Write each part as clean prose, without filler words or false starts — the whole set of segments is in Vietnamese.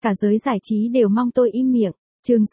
Cả giới giải trí đều mong tôi im miệng. Chương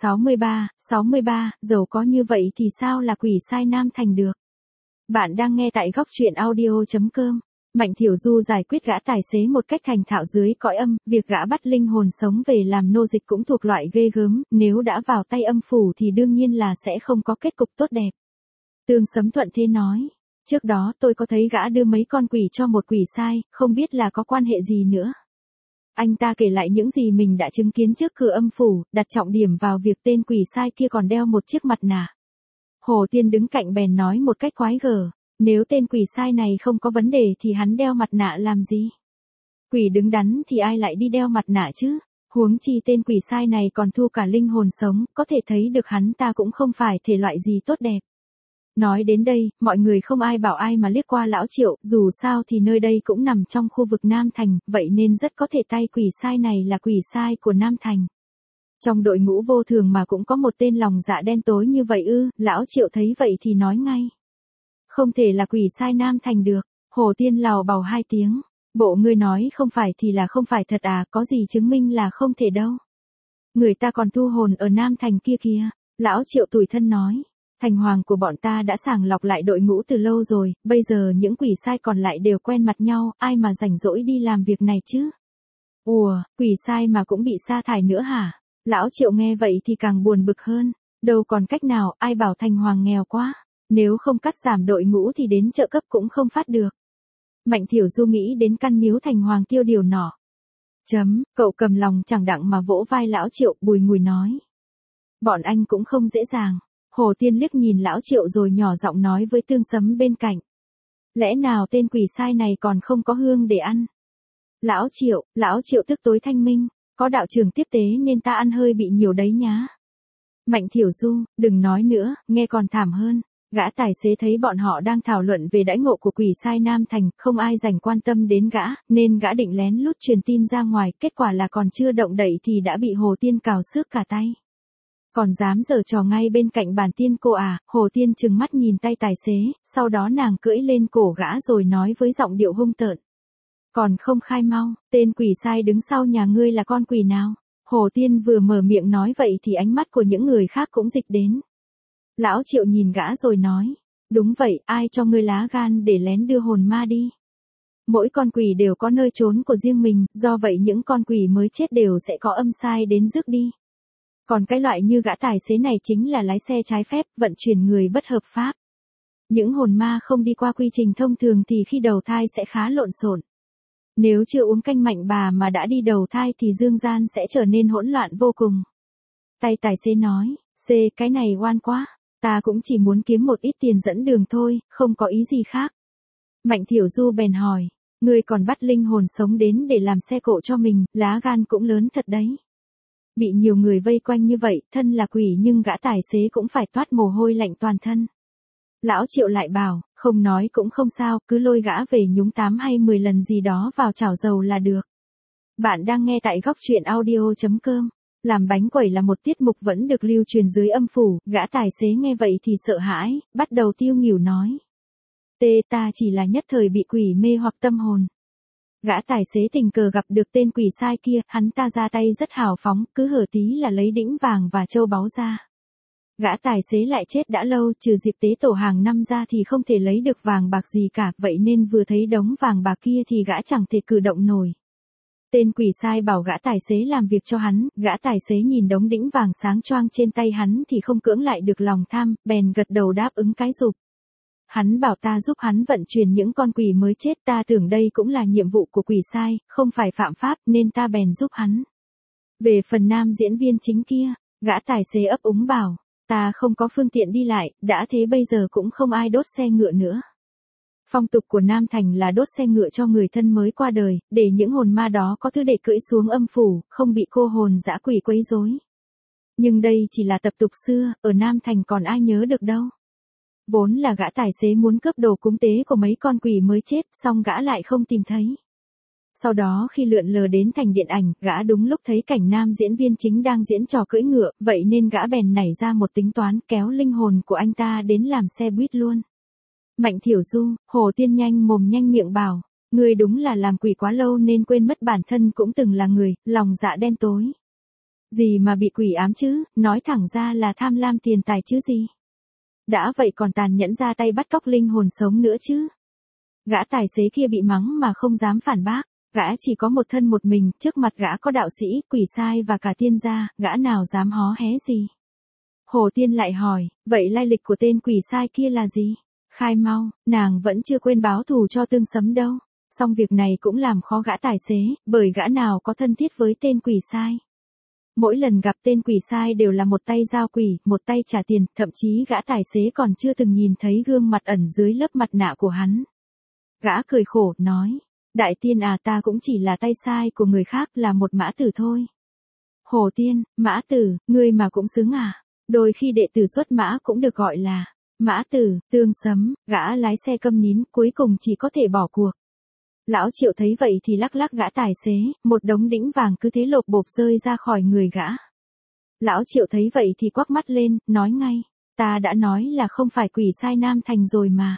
63, dẫu có như vậy thì sao là quỷ sai Nam Thành được. Bạn đang nghe tại góc truyện audio.com. Mạnh Thiểu Du giải quyết gã tài xế một cách thành thạo dưới cõi âm, việc gã bắt linh hồn sống về làm nô dịch cũng thuộc loại ghê gớm, nếu đã vào tay âm phủ thì đương nhiên là sẽ không có kết cục tốt đẹp. Tương Sấm thuận thế nói, trước đó tôi có thấy gã đưa mấy con quỷ cho một quỷ sai, không biết là có quan hệ gì nữa. Anh ta kể lại những gì mình đã chứng kiến trước cửa âm phủ, đặt trọng điểm vào việc tên quỷ sai kia còn đeo một chiếc mặt nạ. Hồ Tiên đứng cạnh bèn nói một cách quái gở, nếu tên quỷ sai này không có vấn đề thì hắn đeo mặt nạ làm gì? Quỷ đứng đắn thì ai lại đi đeo mặt nạ chứ? Huống chi tên quỷ sai này còn thu cả linh hồn sống, có thể thấy được hắn ta cũng không phải thể loại gì tốt đẹp. Nói đến đây, mọi người không ai bảo ai mà liếc qua lão Triệu, dù sao thì nơi đây cũng nằm trong khu vực Nam Thành, vậy nên rất có thể tay quỷ sai này là quỷ sai của Nam Thành. Trong đội ngũ vô thường mà cũng có một tên lòng dạ đen tối như vậy ư? Lão Triệu thấy vậy thì nói ngay. Không thể là quỷ sai Nam Thành được. Hồ Tiên lào bào hai tiếng. Bộ ngươi nói không phải thì là không phải thật à, có gì chứng minh là không thể đâu. Người ta còn thu hồn ở Nam Thành kia kìa. Lão Triệu tủi thân nói. Thành hoàng của bọn ta đã sàng lọc lại đội ngũ từ lâu rồi, bây giờ những quỷ sai còn lại đều quen mặt nhau, ai mà rảnh rỗi đi làm việc này chứ? Ủa, quỷ sai mà cũng bị sa thải nữa hả? Lão Triệu nghe vậy thì càng buồn bực hơn. Đâu còn cách nào, ai bảo Thành hoàng nghèo quá. Nếu không cắt giảm đội ngũ thì đến trợ cấp cũng không phát được. Mạnh Thiểu Du nghĩ đến căn miếu Thành hoàng tiêu điều nọ. Cậu cầm lòng chẳng đặng mà vỗ vai lão Triệu, bùi ngùi nói. Bọn anh cũng không dễ dàng. Hồ Tiên liếc nhìn lão Triệu rồi nhỏ giọng nói với Tương Sấm bên cạnh. Lẽ nào tên quỷ sai này còn không có hương để ăn? Lão Triệu tức tối thanh minh, có đạo trưởng tiếp tế nên ta ăn hơi bị nhiều đấy nhá. Mạnh Thiểu Du, đừng nói nữa, nghe còn thảm hơn. Gã tài xế thấy bọn họ đang thảo luận về đãi ngộ của quỷ sai Nam Thành, không ai dành quan tâm đến gã, nên gã định lén lút truyền tin ra ngoài, kết quả là còn chưa động đậy thì đã bị Hồ Tiên cào xước cả tay. Còn dám giở trò ngay bên cạnh bàn tiên cô à? Hồ Tiên trừng mắt nhìn tay tài xế, sau đó nàng cưỡi lên cổ gã rồi nói với giọng điệu hung tợn. Còn không khai mau, tên quỷ sai đứng sau nhà ngươi là con quỷ nào? Hồ Tiên vừa mở miệng nói vậy thì ánh mắt của những người khác cũng dịch đến. Lão Triệu nhìn gã rồi nói, đúng vậy, ai cho ngươi lá gan để lén đưa hồn ma đi? Mỗi con quỷ đều có nơi trốn của riêng mình, do vậy những con quỷ mới chết đều sẽ có âm sai đến rước đi. Còn cái loại như gã tài xế này chính là lái xe trái phép, vận chuyển người bất hợp pháp. Những hồn ma không đi qua quy trình thông thường thì khi đầu thai sẽ khá lộn xộn. Nếu chưa uống canh mạnh bà mà đã đi đầu thai thì dương gian sẽ trở nên hỗn loạn vô cùng. Tay tài xế nói, cái này oan quá, ta cũng chỉ muốn kiếm một ít tiền dẫn đường thôi, không có ý gì khác. Mạnh Thiểu Du bèn hỏi, ngươi còn bắt linh hồn sống đến để làm xe cộ cho mình, lá gan cũng lớn thật đấy. Bị nhiều người vây quanh như vậy, thân là quỷ nhưng gã tài xế cũng phải toát mồ hôi lạnh toàn thân. Lão Triệu lại bảo, không nói cũng không sao, cứ lôi gã về nhúng 8 hay 10 lần gì đó vào chảo dầu là được. Bạn đang nghe tại góc truyện audio.com. Làm bánh quẩy là một tiết mục vẫn được lưu truyền dưới âm phủ, gã tài xế nghe vậy thì sợ hãi, bắt đầu tiêu nghỉu nói. Ta chỉ là nhất thời bị quỷ mê hoặc tâm hồn. Gã tài xế tình cờ gặp được tên quỷ sai kia, hắn ta ra tay rất hào phóng, cứ hở tí là lấy đĩnh vàng và châu báu ra. Gã tài xế lại chết đã lâu, trừ dịp tế tổ hàng năm ra thì không thể lấy được vàng bạc gì cả, vậy nên vừa thấy đống vàng bạc kia thì gã chẳng thể cử động nổi. Tên quỷ sai bảo gã tài xế làm việc cho hắn, gã tài xế nhìn đống đĩnh vàng sáng choang trên tay hắn thì không cưỡng lại được lòng tham, bèn gật đầu đáp ứng cái rụp. Hắn bảo ta giúp hắn vận chuyển những con quỷ mới chết, ta tưởng đây cũng là nhiệm vụ của quỷ sai, không phải phạm pháp nên ta bèn giúp hắn. Về phần nam diễn viên chính kia, gã tài xế ấp úng bảo, ta không có phương tiện đi lại, đã thế bây giờ cũng không ai đốt xe ngựa nữa. Phong tục của Nam Thành là đốt xe ngựa cho người thân mới qua đời, để những hồn ma đó có thứ để cưỡi xuống âm phủ, không bị cô hồn dã quỷ quấy rối. Nhưng đây chỉ là tập tục xưa, ở Nam Thành còn ai nhớ được đâu. Vốn là gã tài xế muốn cướp đồ cúng tế của mấy con quỷ mới chết, xong gã lại không tìm thấy. Sau đó khi lượn lờ đến thành điện ảnh, gã đúng lúc thấy cảnh nam diễn viên chính đang diễn trò cưỡi ngựa, vậy nên gã bèn nảy ra một tính toán kéo linh hồn của anh ta đến làm xe buýt luôn. Mạnh Thiểu Du, Hồ Tiên nhanh mồm nhanh miệng bảo, ngươi đúng là làm quỷ quá lâu nên quên mất bản thân cũng từng là người, lòng dạ đen tối. Gì mà bị quỷ ám chứ, nói thẳng ra là tham lam tiền tài chứ gì. Đã vậy còn tàn nhẫn ra tay bắt cóc linh hồn sống nữa chứ. Gã tài xế kia bị mắng mà không dám phản bác, gã chỉ có một thân một mình, trước mặt gã có đạo sĩ, quỷ sai và cả tiên gia, gã nào dám hó hé gì. Hồ Tiên lại hỏi, vậy lai lịch của tên quỷ sai kia là gì? Khai mau, nàng vẫn chưa quên báo thù cho Tương Sấm đâu. Song việc này cũng làm khó gã tài xế, bởi gã nào có thân thiết với tên quỷ sai. Mỗi lần gặp tên quỷ sai đều là một tay giao quỷ, một tay trả tiền, thậm chí gã tài xế còn chưa từng nhìn thấy gương mặt ẩn dưới lớp mặt nạ của hắn. Gã cười khổ, nói, đại tiên à, ta cũng chỉ là tay sai của người khác, là một mã tử thôi. Hồ Tiên, mã tử, ngươi mà cũng xứng à? Đôi khi đệ tử xuất mã cũng được gọi là mã tử. Tương Sấm, gã lái xe câm nín, cuối cùng chỉ có thể bỏ cuộc. Lão Triệu thấy vậy thì lắc lắc gã tài xế, một đống đĩnh vàng cứ thế lộp bộp rơi ra khỏi người gã. Lão Triệu thấy vậy thì quắc mắt lên, nói ngay, ta đã nói là không phải quỷ sai Nam Thành rồi mà.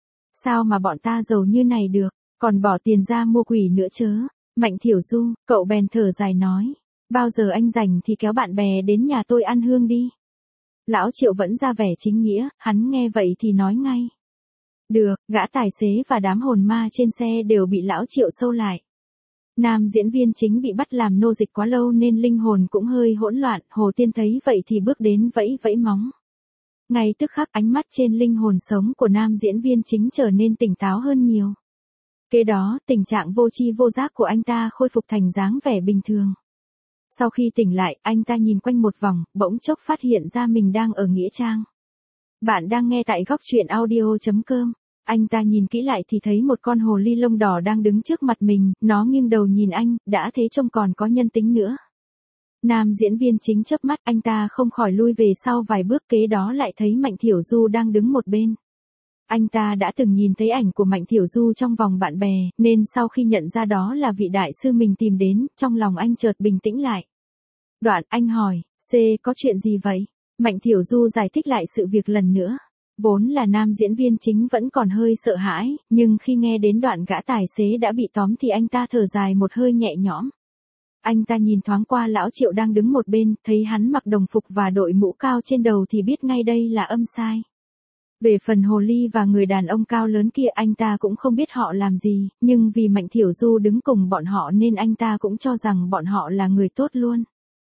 Sao mà bọn ta giàu như này được, còn bỏ tiền ra mua quỷ nữa chớ. Mạnh Thiểu Du, cậu bèn thở dài nói, bao giờ anh rảnh thì kéo bạn bè đến nhà tôi ăn hương đi. Lão Triệu vẫn ra vẻ chính nghĩa, hắn nghe vậy thì nói ngay. Được, gã tài xế và đám hồn ma trên xe đều bị Lão Triệu sâu lại. Nam diễn viên chính bị bắt làm nô dịch quá lâu nên linh hồn cũng hơi hỗn loạn, Hồ Tiên thấy vậy thì bước đến vẫy vẫy móng. Ngay tức khắc ánh mắt trên linh hồn sống của nam diễn viên chính trở nên tỉnh táo hơn nhiều. Kế đó, tình trạng vô tri vô giác của anh ta khôi phục thành dáng vẻ bình thường. Sau khi tỉnh lại, anh ta nhìn quanh một vòng, bỗng chốc phát hiện ra mình đang ở nghĩa trang. Bạn đang nghe tại góc truyện audio.com. Anh ta nhìn kỹ lại thì thấy một con hồ ly lông đỏ đang đứng trước mặt mình, nó nghiêng đầu nhìn anh, đã thế trông còn có nhân tính nữa. Nam diễn viên chính chớp mắt, anh ta không khỏi lui về sau vài bước, kế đó lại thấy Mạnh Thiểu Du đang đứng một bên. Anh ta đã từng nhìn thấy ảnh của Mạnh Thiểu Du trong vòng bạn bè, nên sau khi nhận ra đó là vị đại sư mình tìm đến, trong lòng anh chợt bình tĩnh lại. Đoạn anh hỏi, C, có chuyện gì vậy? Mạnh Thiểu Du giải thích lại sự việc lần nữa. Vốn là nam diễn viên chính vẫn còn hơi sợ hãi, nhưng khi nghe đến đoạn gã tài xế đã bị tóm thì anh ta thở dài một hơi nhẹ nhõm. Anh ta nhìn thoáng qua Lão Triệu đang đứng một bên, thấy hắn mặc đồng phục và đội mũ cao trên đầu thì biết ngay đây là âm sai. Về phần hồ ly và người đàn ông cao lớn kia anh ta cũng không biết họ làm gì, nhưng vì Mạnh Thiểu Du đứng cùng bọn họ nên anh ta cũng cho rằng bọn họ là người tốt luôn.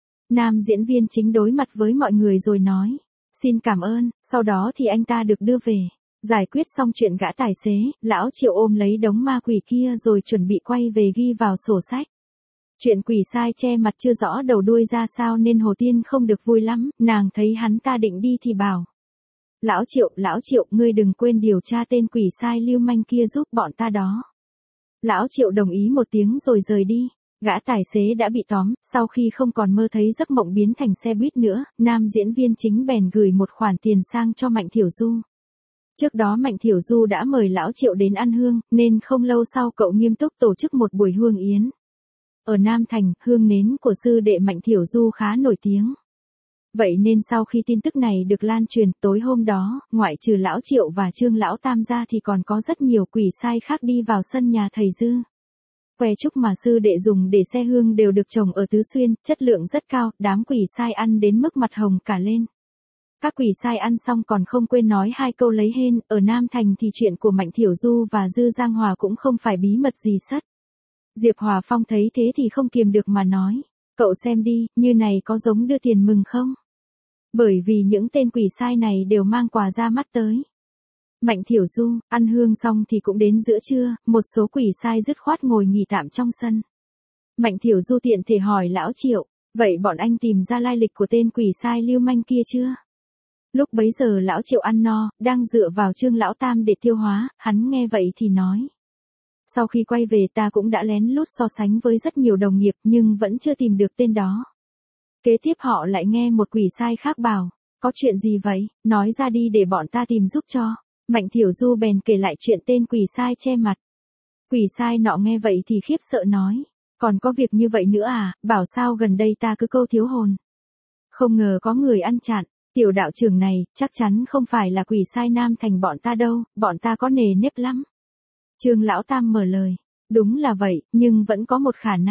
Nam diễn viên chính đối mặt với mọi người rồi nói, xin cảm ơn, sau đó thì anh ta được đưa về. Giải quyết xong chuyện gã tài xế, Lão Triệu ôm lấy đống ma quỷ kia rồi chuẩn bị quay về ghi vào sổ sách. Chuyện quỷ sai che mặt chưa rõ đầu đuôi ra sao nên Hồ Tiên không được vui lắm, nàng thấy hắn ta định đi thì bảo. Lão Triệu, ngươi đừng quên điều tra tên quỷ sai lưu manh kia giúp bọn ta đó. Lão Triệu đồng ý một tiếng rồi rời đi. Gã tài xế đã bị tóm, sau khi không còn mơ thấy giấc mộng biến thành xe buýt nữa, nam diễn viên chính bèn gửi một khoản tiền sang cho Mạnh Thiểu Du. Trước đó Mạnh Thiểu Du đã mời Lão Triệu đến ăn hương, nên không lâu sau cậu nghiêm túc tổ chức một buổi hương yến. Ở Nam Thành, hương nến của sư đệ Mạnh Thiểu Du khá nổi tiếng. Vậy nên sau khi tin tức này được lan truyền, tối hôm đó, ngoại trừ Lão Triệu và Trương Lão Tam ra thì còn có rất nhiều quỷ sai khác đi vào sân nhà thầy Dư. Que trúc mà sư đệ dùng để xe hương đều được trồng ở Tứ Xuyên, chất lượng rất cao, đám quỷ sai ăn đến mức mặt hồng cả lên. Các quỷ sai ăn xong còn không quên nói hai câu lấy hên, ở Nam Thành thì chuyện của Mạnh Thiểu Du và Dư Giang Hòa cũng không phải bí mật gì sất. Diệp Hòa Phong thấy thế thì không kiềm được mà nói, cậu xem đi, như này có giống đưa tiền mừng không? Bởi vì những tên quỷ sai này đều mang quà ra mắt tới. Mạnh Thiểu Du, ăn hương xong thì cũng đến giữa trưa, một số quỷ sai dứt khoát ngồi nghỉ tạm trong sân. Mạnh Thiểu Du tiện thể hỏi Lão Triệu, vậy bọn anh tìm ra lai lịch của tên quỷ sai lưu manh kia chưa? Lúc bấy giờ Lão Triệu ăn no, đang dựa vào Trương Lão Tam để tiêu hóa, hắn nghe vậy thì nói. Sau khi quay về ta cũng đã lén lút so sánh với rất nhiều đồng nghiệp nhưng vẫn chưa tìm được tên đó. Kế tiếp họ lại nghe một quỷ sai khác bảo, có chuyện gì vậy, nói ra đi để bọn ta tìm giúp cho. Mạnh Thiểu Du bèn kể lại chuyện tên quỷ sai che mặt. Quỷ sai nọ nghe vậy thì khiếp sợ nói, còn có việc như vậy nữa à, bảo sao gần đây ta cứ câu thiếu hồn. Không ngờ có người ăn chặn, tiểu đạo trưởng này, chắc chắn không phải là quỷ sai Nam Thành bọn ta đâu, bọn ta có nề nếp lắm. Trương Lão Tam mở lời, đúng là vậy, nhưng vẫn có một khả năng.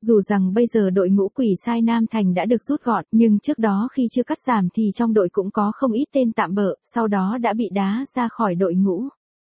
Dù rằng bây giờ đội ngũ quỷ sai Nam Thành đã được rút gọn, nhưng trước đó khi chưa cắt giảm thì trong đội cũng có không ít tên tạm bợ, sau đó đã bị đá ra khỏi đội ngũ.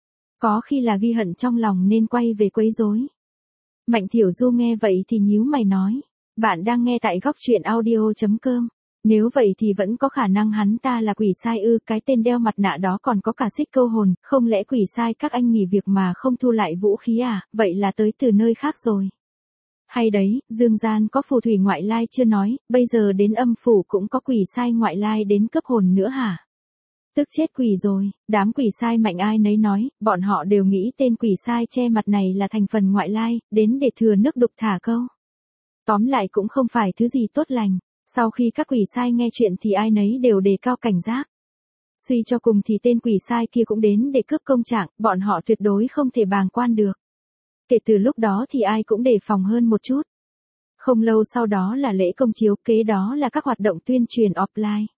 Có khi là ghi hận trong lòng nên quay về quấy rối. Mạnh Thiểu Du nghe vậy thì nhíu mày nói. Bạn đang nghe tại góc truyện audio.com. Nếu vậy thì vẫn có khả năng hắn ta là quỷ sai ư, cái tên đeo mặt nạ đó còn có cả xích câu hồn, không lẽ quỷ sai các anh nghỉ việc mà không thu lại vũ khí à, vậy là tới từ nơi khác rồi. Hay đấy, dương gian có phù thủy ngoại lai chưa nói, bây giờ đến âm phủ cũng có quỷ sai ngoại lai đến cấp hồn nữa hả? Tức chết quỷ rồi, đám quỷ sai mạnh ai nấy nói, bọn họ đều nghĩ tên quỷ sai che mặt này là thành phần ngoại lai, đến để thừa nước đục thả câu. Tóm lại cũng không phải thứ gì tốt lành. Sau khi các quỷ sai nghe chuyện thì ai nấy đều đề cao cảnh giác. Suy cho cùng thì tên quỷ sai kia cũng đến để cướp công trạng, bọn họ tuyệt đối không thể bàng quan được. Kể từ lúc đó thì ai cũng đề phòng hơn một chút. Không lâu sau đó là lễ công chiếu, kế đó là các hoạt động tuyên truyền offline.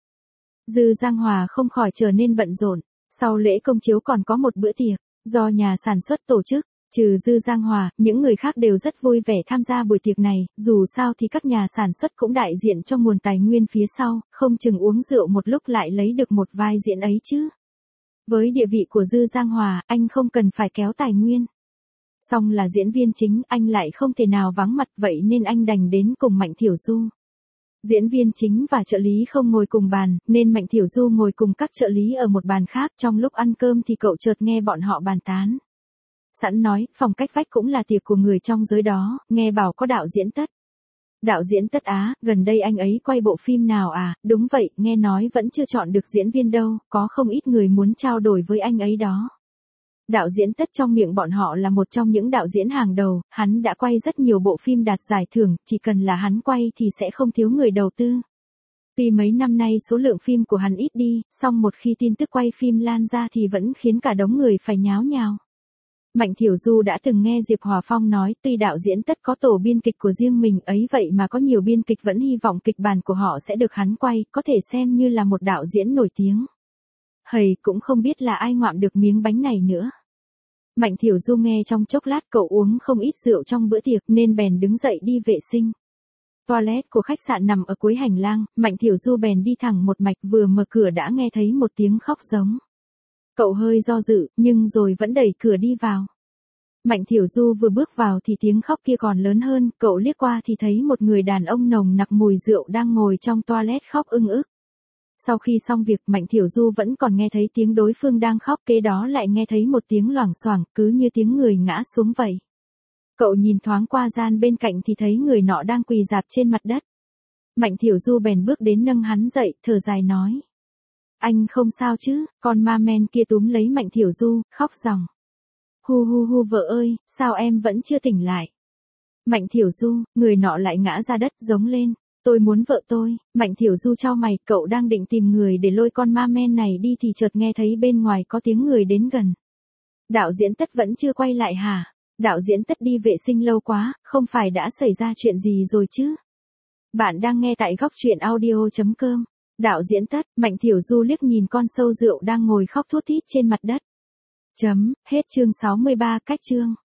Dư Giang Hòa không khỏi trở nên bận rộn. Sau lễ công chiếu còn có một bữa tiệc, do nhà sản xuất tổ chức. Trừ Dư Giang Hòa, những người khác đều rất vui vẻ tham gia buổi tiệc này, dù sao thì các nhà sản xuất cũng đại diện cho nguồn tài nguyên phía sau, không chừng uống rượu một lúc lại lấy được một vai diễn ấy chứ. Với địa vị của Dư Giang Hòa, anh không cần phải kéo tài nguyên. Song là diễn viên chính, anh lại không thể nào vắng mặt, vậy nên anh đành đến cùng Mạnh Thiểu Du. Diễn viên chính và trợ lý không ngồi cùng bàn, nên Mạnh Thiểu Du ngồi cùng các trợ lý ở một bàn khác. Trong lúc ăn cơm thì cậu chợt nghe bọn họ bàn tán. Sẵn nói, phòng cách vách cũng là tiệc của người trong giới đó, nghe bảo có đạo diễn Tất. Đạo diễn Tất á, gần đây anh ấy quay bộ phim nào à, đúng vậy, nghe nói vẫn chưa chọn được diễn viên đâu, có không ít người muốn trao đổi với anh ấy đó. Đạo diễn Tất trong miệng bọn họ là một trong những đạo diễn hàng đầu, hắn đã quay rất nhiều bộ phim đạt giải thưởng, chỉ cần là hắn quay thì sẽ không thiếu người đầu tư. Tuy mấy năm nay số lượng phim của hắn ít đi, song một khi tin tức quay phim lan ra thì vẫn khiến cả đống người phải nháo nhào. Mạnh Thiểu Du đã từng nghe Diệp Hòa Phong nói, tuy đạo diễn Tất có tổ biên kịch của riêng mình ấy vậy mà có nhiều biên kịch vẫn hy vọng kịch bản của họ sẽ được hắn quay, có thể xem như là một đạo diễn nổi tiếng. Hầy, cũng không biết là ai ngoạm được miếng bánh này nữa. Mạnh Thiểu Du nghe trong chốc lát, cậu uống không ít rượu trong bữa tiệc nên bèn đứng dậy đi vệ sinh. Toilet của khách sạn nằm ở cuối hành lang, Mạnh Thiểu Du bèn đi thẳng một mạch, vừa mở cửa đã nghe thấy một tiếng khóc giống. Cậu hơi do dự, nhưng rồi vẫn đẩy cửa đi vào. Mạnh Thiểu Du vừa bước vào thì tiếng khóc kia còn lớn hơn, cậu liếc qua thì thấy một người đàn ông nồng nặc mùi rượu đang ngồi trong toilet khóc ưng ức. Sau khi xong việc, Mạnh Thiểu Du vẫn còn nghe thấy tiếng đối phương đang khóc, kế đó lại nghe thấy một tiếng loảng xoảng, cứ như tiếng người ngã xuống vậy. Cậu nhìn thoáng qua gian bên cạnh thì thấy người nọ đang quỳ rạp trên mặt đất. Mạnh Thiểu Du bèn bước đến nâng hắn dậy, thở dài nói. Anh không sao chứ, con ma men kia túm lấy Mạnh Thiểu Du, khóc ròng. Hu hu hu vợ ơi, sao em vẫn chưa tỉnh lại? Mạnh Thiểu Du, người nọ lại ngã ra đất giống lên. Tôi muốn vợ tôi. Mạnh Thiểu Du chau mày, cậu đang định tìm người để lôi con ma men này đi thì chợt nghe thấy bên ngoài có tiếng người đến gần. Đạo diễn Tất vẫn chưa quay lại hả? Đạo diễn Tất đi vệ sinh lâu quá, không phải đã xảy ra chuyện gì rồi chứ? Bạn đang nghe tại góc truyện audio.com. Đạo diễn Tất, Mạnh Thiểu Du liếc nhìn con sâu rượu đang ngồi khóc thút thít trên mặt đất. Hết chương 63, cách chương.